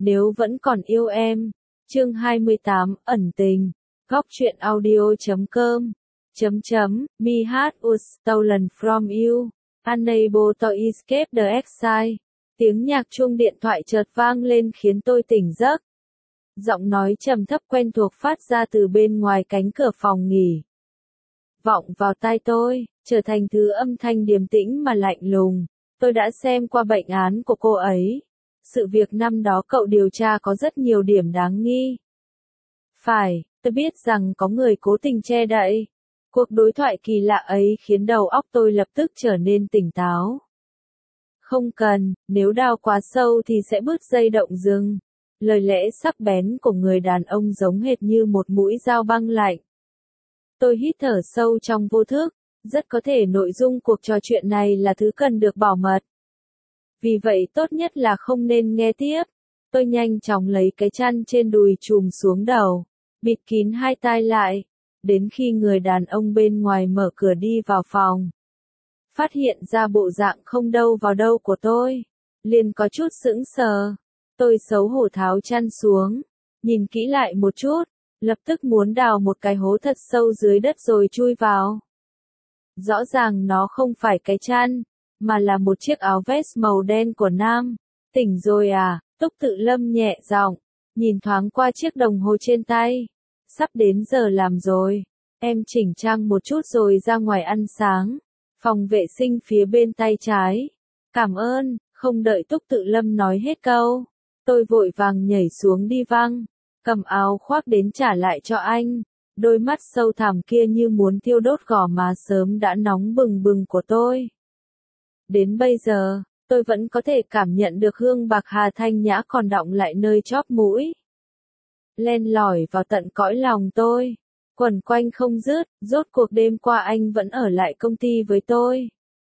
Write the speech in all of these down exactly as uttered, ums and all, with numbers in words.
Nếu vẫn còn yêu em. Chương hai mươi tám, ẩn tình. Góc truyện audio chấm com. Chấm chấm, my heart was stolen from you. Unable to escape the exile. Tiếng nhạc chuông điện thoại chợt vang lên khiến tôi tỉnh giấc. Giọng nói trầm thấp quen thuộc phát ra từ bên ngoài cánh cửa phòng nghỉ. Vọng vào tai tôi, trở thành thứ âm thanh điềm tĩnh mà lạnh lùng. Tôi đã xem qua bệnh án của cô ấy. Sự việc năm đó cậu điều tra có rất nhiều điểm đáng nghi. Phải, tôi biết rằng có người cố tình che đậy. Cuộc đối thoại kỳ lạ ấy khiến đầu óc tôi lập tức trở nên tỉnh táo. Không cần, nếu đào quá sâu thì sẽ bứt dây động rừng. Lời lẽ sắc bén của người đàn ông giống hệt như một mũi dao băng lạnh. Tôi hít thở sâu trong vô thức, rất có thể nội dung cuộc trò chuyện này là thứ cần được bảo mật. Vì vậy tốt nhất là không nên nghe tiếp. Tôi nhanh chóng lấy cái chăn trên đùi trùm xuống đầu, bịt kín hai tai lại, đến khi người đàn ông bên ngoài mở cửa đi vào phòng. Phát hiện ra bộ dạng không đâu vào đâu của tôi, liền có chút sững sờ. Tôi xấu hổ tháo chăn xuống, nhìn kỹ lại một chút, lập tức muốn đào một cái hố thật sâu dưới đất rồi chui vào. Rõ ràng nó không phải cái chăn, mà là một chiếc áo vest màu đen của Nam. Tỉnh rồi à? Túc Tự Lâm nhẹ giọng, nhìn thoáng qua chiếc đồng hồ trên tay. Sắp đến giờ làm rồi, em chỉnh trang một chút rồi ra ngoài ăn sáng. Phòng vệ sinh phía bên tay trái. Cảm ơn, không đợi Túc Tự Lâm nói hết câu. Tôi vội vàng nhảy xuống đi văng, cầm áo khoác đến trả lại cho anh. Đôi mắt sâu thẳm kia như muốn thiêu đốt gò má sớm đã nóng bừng bừng của tôi. Đến bây giờ, tôi vẫn có thể cảm nhận được hương bạc hà thanh nhã còn đọng lại nơi chóp mũi. Len lỏi vào tận cõi lòng tôi, quẩn quanh không dứt, rốt cuộc đêm qua anh vẫn ở lại công ty với tôi.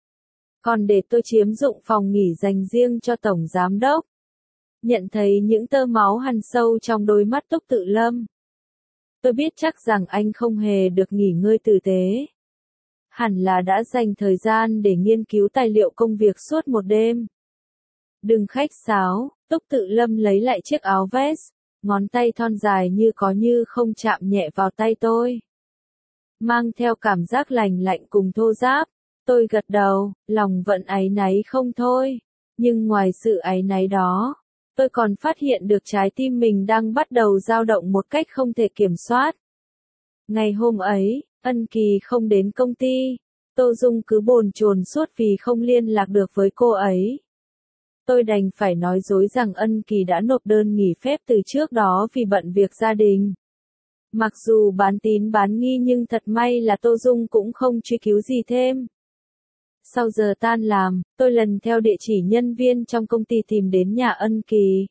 Còn để tôi chiếm dụng phòng nghỉ dành riêng cho tổng giám đốc. Nhận thấy những tơ máu hằn sâu trong đôi mắt Túc Tự Lâm. Tôi biết chắc rằng anh không hề được nghỉ ngơi tử tế. Hẳn là đã dành thời gian để nghiên cứu tài liệu công việc suốt một đêm. Đừng khách sáo, Túc Tự Lâm lấy lại chiếc áo vest, ngón tay thon dài như có như không chạm nhẹ vào tay tôi. Mang theo cảm giác lành lạnh cùng thô ráp, tôi gật đầu, lòng vẫn áy náy không thôi. Nhưng ngoài sự áy náy đó, tôi còn phát hiện được trái tim mình đang bắt đầu dao động một cách không thể kiểm soát. Ngày hôm ấy, Ân Kỳ không đến công ty, Tô Dung cứ bồn chồn suốt vì không liên lạc được với cô ấy. Tôi đành phải nói dối rằng Ân Kỳ đã nộp đơn nghỉ phép từ trước đó vì bận việc gia đình. Mặc dù bán tín bán nghi nhưng thật may là Tô Dung cũng không truy cứu gì thêm. Sau giờ tan làm, tôi lần theo địa chỉ nhân viên trong công ty tìm đến nhà Ân Kỳ.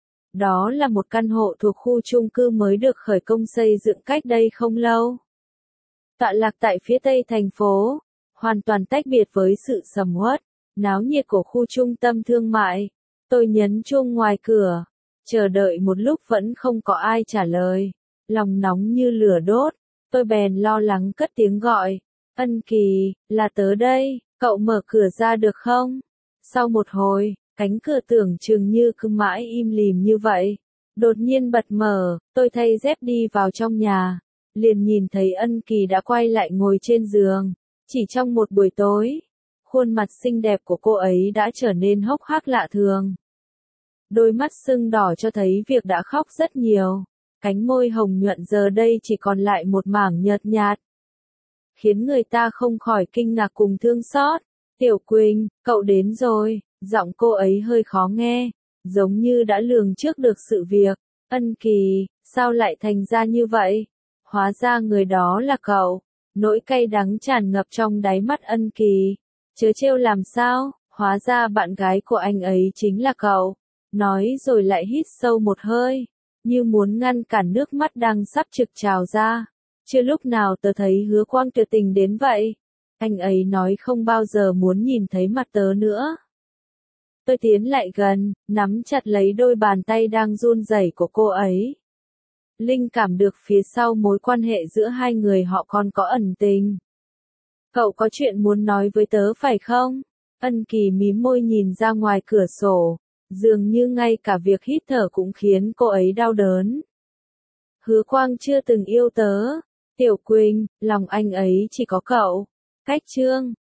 Đó là một căn hộ thuộc khu chung cư mới được khởi công xây dựng cách đây không lâu. Tọa lạc tại phía tây thành phố, hoàn toàn tách biệt với sự sầm uất, náo nhiệt của khu trung tâm thương mại. Tôi nhấn chuông ngoài cửa, chờ đợi một lúc vẫn không có ai trả lời, lòng nóng như lửa đốt. Tôi bèn lo lắng cất tiếng gọi, Ân Kỳ, là tớ đây, cậu mở cửa ra được không? Sau một hồi, cánh cửa tưởng chừng như cứ mãi im lìm như vậy, đột nhiên bật mở, tôi thay dép đi vào trong nhà. Liền nhìn thấy Ân Kỳ đã quay lại ngồi trên giường. Chỉ trong một buổi tối, khuôn mặt xinh đẹp của cô ấy đã trở nên hốc hác lạ thường. Đôi mắt sưng đỏ cho thấy việc đã khóc rất nhiều. Cánh môi hồng nhuận giờ đây chỉ còn lại một mảng nhợt nhạt, khiến người ta không khỏi kinh ngạc cùng thương xót. Tiểu Quỳnh, cậu đến rồi. Giọng cô ấy hơi khó nghe, giống như đã lường trước được sự việc. Ân Kỳ, sao lại thành ra như vậy? Hóa ra người đó là cậu. Nỗi cay đắng tràn ngập trong đáy mắt Ân Kỳ. Chớ trêu làm sao, hóa ra bạn gái của anh ấy chính là cậu. Nói rồi lại hít sâu một hơi, như muốn ngăn cản nước mắt đang sắp trực trào ra. Chưa lúc nào tớ thấy Hứa Quang tuyệt tình đến vậy. Anh ấy nói không bao giờ muốn nhìn thấy mặt tớ nữa. Tôi tiến lại gần, nắm chặt lấy đôi bàn tay đang run rẩy của cô ấy. Linh cảm được phía sau mối quan hệ giữa hai người họ còn có ẩn tình. Cậu có chuyện muốn nói với tớ phải không? Ân Kỳ mím môi nhìn ra ngoài cửa sổ, Dường như ngay cả việc hít thở cũng khiến cô ấy đau đớn. Hứa Quang chưa từng yêu tớ. Tiểu Quỳnh, lòng anh ấy chỉ có cậu. Cách chương